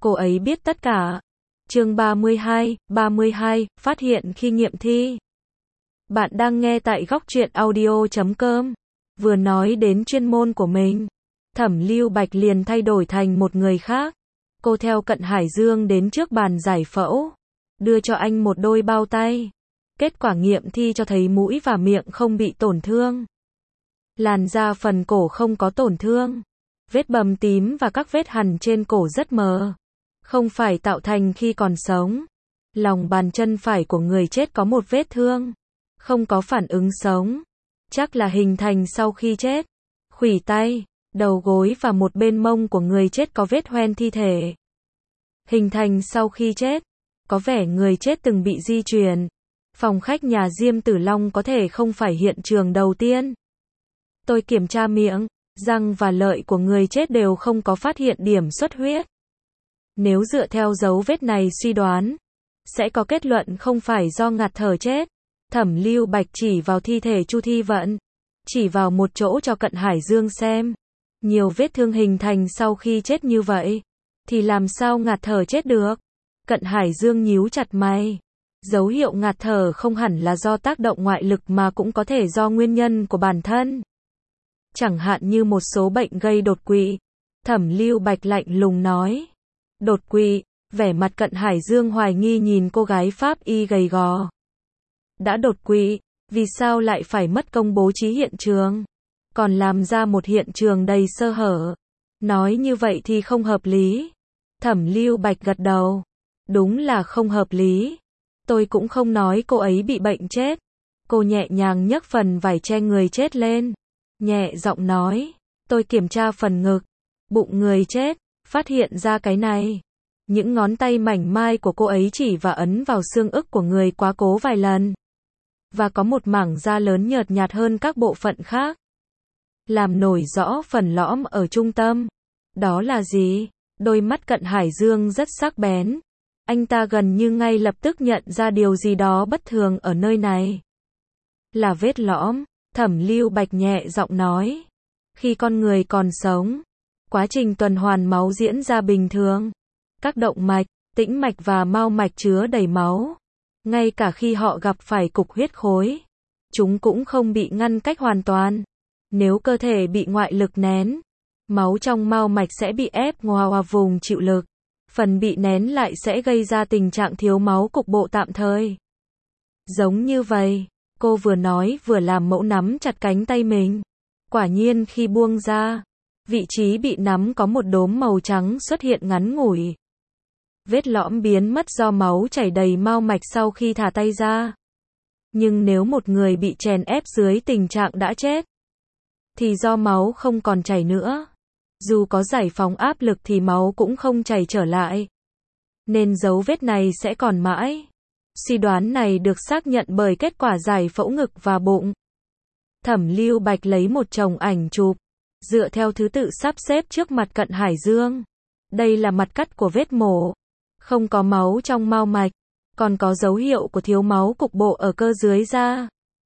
cô ấy biết tất cả. Chương 32, phát hiện khi nghiệm thi. Bạn đang nghe tại góc truyện audio.com. Vừa nói đến chuyên môn của mình, Thẩm Lưu Bạch liền thay đổi thành một người khác. Cô theo Cận Hải Dương đến trước bàn giải phẫu, đưa cho anh một đôi bao tay. Kết quả nghiệm thi cho thấy mũi và miệng không bị tổn thương. Làn da phần cổ không có tổn thương. Vết bầm tím và các vết hằn trên cổ rất mờ, không phải tạo thành khi còn sống. Lòng bàn chân phải của người chết có một vết thương, không có phản ứng sống, chắc là hình thành sau khi chết. Khuỷu tay, đầu gối và một bên mông của người chết có vết hoen thi thể, hình thành sau khi chết. Có vẻ người chết từng bị di chuyển. Phòng khách nhà Diêm Tử Long có thể không phải hiện trường đầu tiên. Tôi kiểm tra miệng, răng và lợi của người chết đều không có phát hiện điểm xuất huyết. Nếu dựa theo dấu vết này suy đoán, sẽ có kết luận không phải do ngạt thở chết. Thẩm Lưu Bạch chỉ vào thi thể Chu Thi Vận, chỉ vào một chỗ cho Cận Hải Dương xem. Nhiều vết thương hình thành sau khi chết như vậy, thì làm sao ngạt thở chết được? Cận Hải Dương nhíu chặt mày. Dấu hiệu ngạt thở không hẳn là do tác động ngoại lực mà cũng có thể do nguyên nhân của bản thân. Chẳng hạn như một số bệnh gây đột quỵ. Thẩm Lưu Bạch lạnh lùng nói. Đột quỵ? Vẻ mặt Cận Hải Dương hoài nghi nhìn cô gái Pháp y gầy gò. Đã đột quỵ, vì sao lại phải mất công bố trí hiện trường, còn làm ra một hiện trường đầy sơ hở? Nói như vậy thì không hợp lý. Thẩm Lưu Bạch gật đầu. Đúng là không hợp lý. Tôi cũng không nói cô ấy bị bệnh chết. Cô nhẹ nhàng nhấc phần vải che người chết lên, nhẹ giọng nói. Tôi kiểm tra phần ngực, bụng người chết, phát hiện ra cái này. Những ngón tay mảnh mai của cô ấy chỉ và ấn vào xương ức của người quá cố vài lần. Và có một mảng da lớn nhợt nhạt hơn các bộ phận khác, làm nổi rõ phần lõm ở trung tâm. Đó là gì? Đôi mắt Cận Hải Dương rất sắc bén. Anh ta gần như ngay lập tức nhận ra điều gì đó bất thường ở nơi này. Là vết lõm. Thẩm Lưu Bạch nhẹ giọng nói. Khi con người còn sống, quá trình tuần hoàn máu diễn ra bình thường. Các động mạch, tĩnh mạch và mao mạch chứa đầy máu. Ngay cả khi họ gặp phải cục huyết khối, chúng cũng không bị ngăn cách hoàn toàn. Nếu cơ thể bị ngoại lực nén, máu trong mao mạch sẽ bị ép vào vùng chịu lực. Phần bị nén lại sẽ gây ra tình trạng thiếu máu cục bộ tạm thời. Giống như vậy, cô vừa nói vừa làm mẫu nắm chặt cánh tay mình. Quả nhiên khi buông ra, vị trí bị nắm có một đốm màu trắng xuất hiện ngắn ngủi. Vết lõm biến mất do máu chảy đầy mao mạch sau khi thả tay ra. Nhưng nếu một người bị chèn ép dưới tình trạng đã chết, thì do máu không còn chảy nữa, dù có giải phóng áp lực thì máu cũng không chảy trở lại, nên dấu vết này sẽ còn mãi. Suy đoán này được xác nhận bởi kết quả giải phẫu ngực và bụng. Thẩm Lưu Bạch lấy một chồng ảnh chụp, dựa theo thứ tự sắp xếp trước mặt Cận Hải Dương. Đây là mặt cắt của vết mổ, không có máu trong mao mạch, còn có dấu hiệu của thiếu máu cục bộ ở cơ dưới da.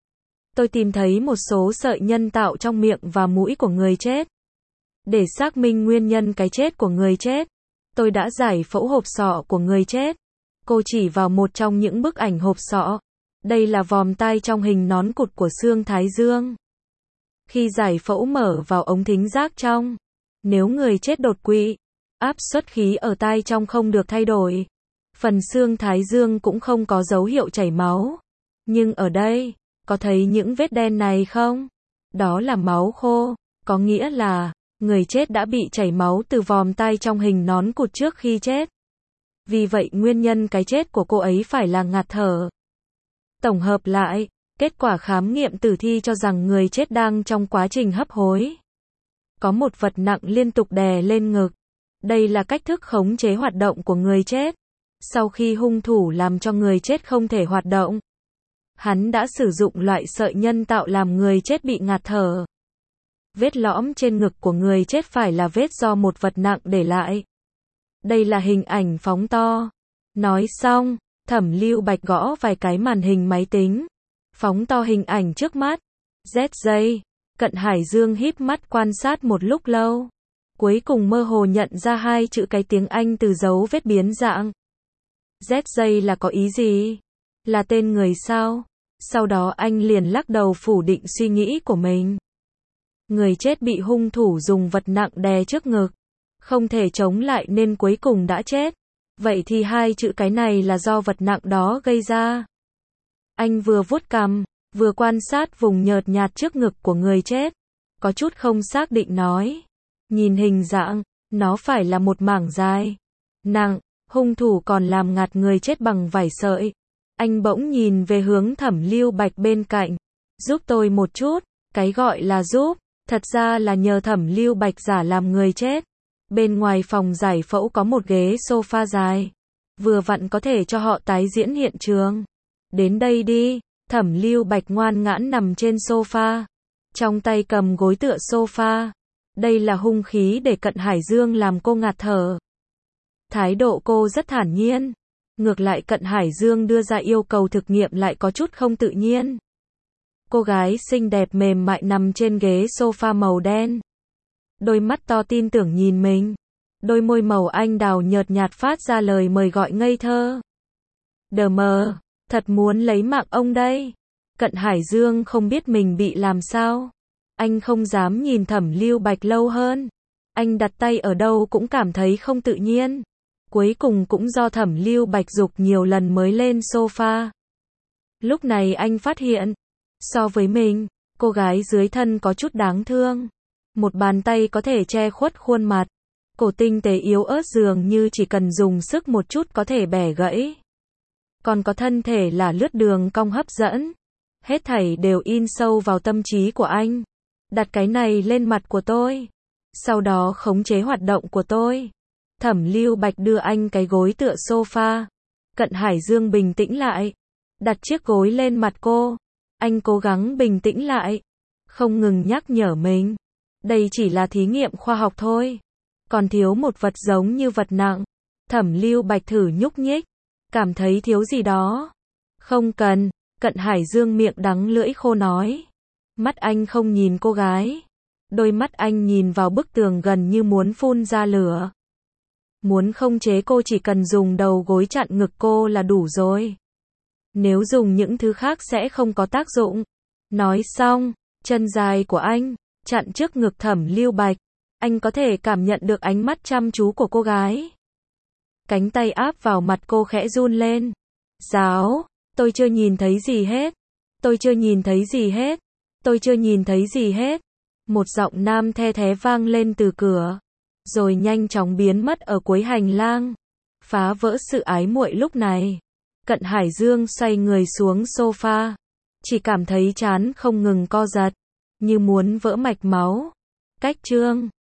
Tôi tìm thấy một số sợi nhân tạo trong miệng và mũi của người chết. Để xác minh nguyên nhân cái chết của người chết, tôi đã giải phẫu hộp sọ của người chết. Cô chỉ vào một trong những bức ảnh hộp sọ. Đây là vòm tai trong hình nón cụt của xương thái dương. Khi giải phẫu mở vào ống thính giác trong, nếu người chết đột quỵ, áp suất khí ở tai trong không được thay đổi. Phần xương thái dương cũng không có dấu hiệu chảy máu. Nhưng ở đây, có thấy những vết đen này không? Đó là máu khô, có nghĩa là người chết đã bị chảy máu từ vòm tai trong hình nón cụt trước khi chết. Vì vậy nguyên nhân cái chết của cô ấy phải là ngạt thở. Tổng hợp lại, kết quả khám nghiệm tử thi cho rằng người chết đang trong quá trình hấp hối. Có một vật nặng liên tục đè lên ngực. Đây là cách thức khống chế hoạt động của người chết. Sau khi hung thủ làm cho người chết không thể hoạt động, hắn đã sử dụng loại sợi nhân tạo làm người chết bị ngạt thở. Vết lõm trên ngực của người chết phải là vết do một vật nặng để lại. Đây là hình ảnh phóng to. Nói xong, Thẩm Lưu Bạch gõ vài cái màn hình máy tính, phóng to hình ảnh trước mắt. ZJ, Cận Hải Dương híp mắt quan sát một lúc lâu. Cuối cùng mơ hồ nhận ra hai chữ cái tiếng Anh từ dấu vết biến dạng. ZJ là có ý gì? Là tên người sao? Sau đó anh liền lắc đầu phủ định suy nghĩ của mình. Người chết bị hung thủ dùng vật nặng đè trước ngực, không thể chống lại nên cuối cùng đã chết. Vậy thì hai chữ cái này là do vật nặng đó gây ra. Anh vừa vuốt cằm, vừa quan sát vùng nhợt nhạt trước ngực của người chết. Có chút không xác định nói. Nhìn hình dạng, nó phải là một mảng dài, nặng, hung thủ còn làm ngạt người chết bằng vải sợi. Anh bỗng nhìn về hướng Thẩm Lưu Bạch bên cạnh. Giúp tôi một chút, cái gọi là giúp, thật ra là nhờ Thẩm Lưu Bạch giả làm người chết. Bên ngoài phòng giải phẫu có một ghế sofa dài, vừa vặn có thể cho họ tái diễn hiện trường. Đến đây đi, Thẩm Lưu Bạch ngoan ngoãn nằm trên sofa, trong tay cầm gối tựa sofa. Đây là hung khí để Cận Hải Dương làm cô ngạt thở. Thái độ cô rất thản nhiên. Ngược lại Cận Hải Dương đưa ra yêu cầu thực nghiệm lại có chút không tự nhiên. Cô gái xinh đẹp mềm mại nằm trên ghế sofa màu đen. Đôi mắt to tin tưởng nhìn mình. Đôi môi màu anh đào nhợt nhạt phát ra lời mời gọi ngây thơ. Đờ mờ, thật muốn lấy mạng ông đây. Cận Hải Dương không biết mình bị làm sao. Anh không dám nhìn Thẩm Lưu Bạch lâu hơn. Anh đặt tay ở đâu cũng cảm thấy không tự nhiên. Cuối cùng cũng do Thẩm Lưu Bạch giục nhiều lần mới lên sofa. Lúc này anh phát hiện, so với mình, cô gái dưới thân có chút đáng thương. Một bàn tay có thể che khuất khuôn mặt. Cổ tinh tế yếu ớt dường như chỉ cần dùng sức một chút có thể bẻ gãy. Còn có thân thể là lướt đường cong hấp dẫn. Hết thảy đều in sâu vào tâm trí của anh. Đặt cái này lên mặt của tôi. Sau đó khống chế hoạt động của tôi. Thẩm Lưu Bạch đưa anh cái gối tựa sofa. Cận Hải Dương bình tĩnh lại. Đặt chiếc gối lên mặt cô. Anh cố gắng bình tĩnh lại. Không ngừng nhắc nhở mình. Đây chỉ là thí nghiệm khoa học thôi. Còn thiếu một vật giống như vật nặng. Thẩm Lưu Bạch thử nhúc nhích. Cảm thấy thiếu gì đó. Không cần. Cận Hải Dương miệng đắng lưỡi khô nói. Mắt anh không nhìn cô gái. Đôi mắt anh nhìn vào bức tường gần như muốn phun ra lửa. Muốn khống chế cô chỉ cần dùng đầu gối chặn ngực cô là đủ rồi. Nếu dùng những thứ khác sẽ không có tác dụng. Nói xong, chân dài của anh chặn trước ngực Thẩm Lưu Bạch. Anh có thể cảm nhận được ánh mắt chăm chú của cô gái. Cánh tay áp vào mặt cô khẽ run lên. Giáo, tôi chưa nhìn thấy gì hết. Tôi chưa nhìn thấy gì hết. Tôi chưa nhìn thấy gì hết. Một giọng nam the thé vang lên từ cửa. Rồi nhanh chóng biến mất ở cuối hành lang. Phá vỡ sự ái muội lúc này. Cận Hải Dương xoay người xuống sofa. Chỉ cảm thấy trán không ngừng co giật. Như muốn vỡ mạch máu. Cách chương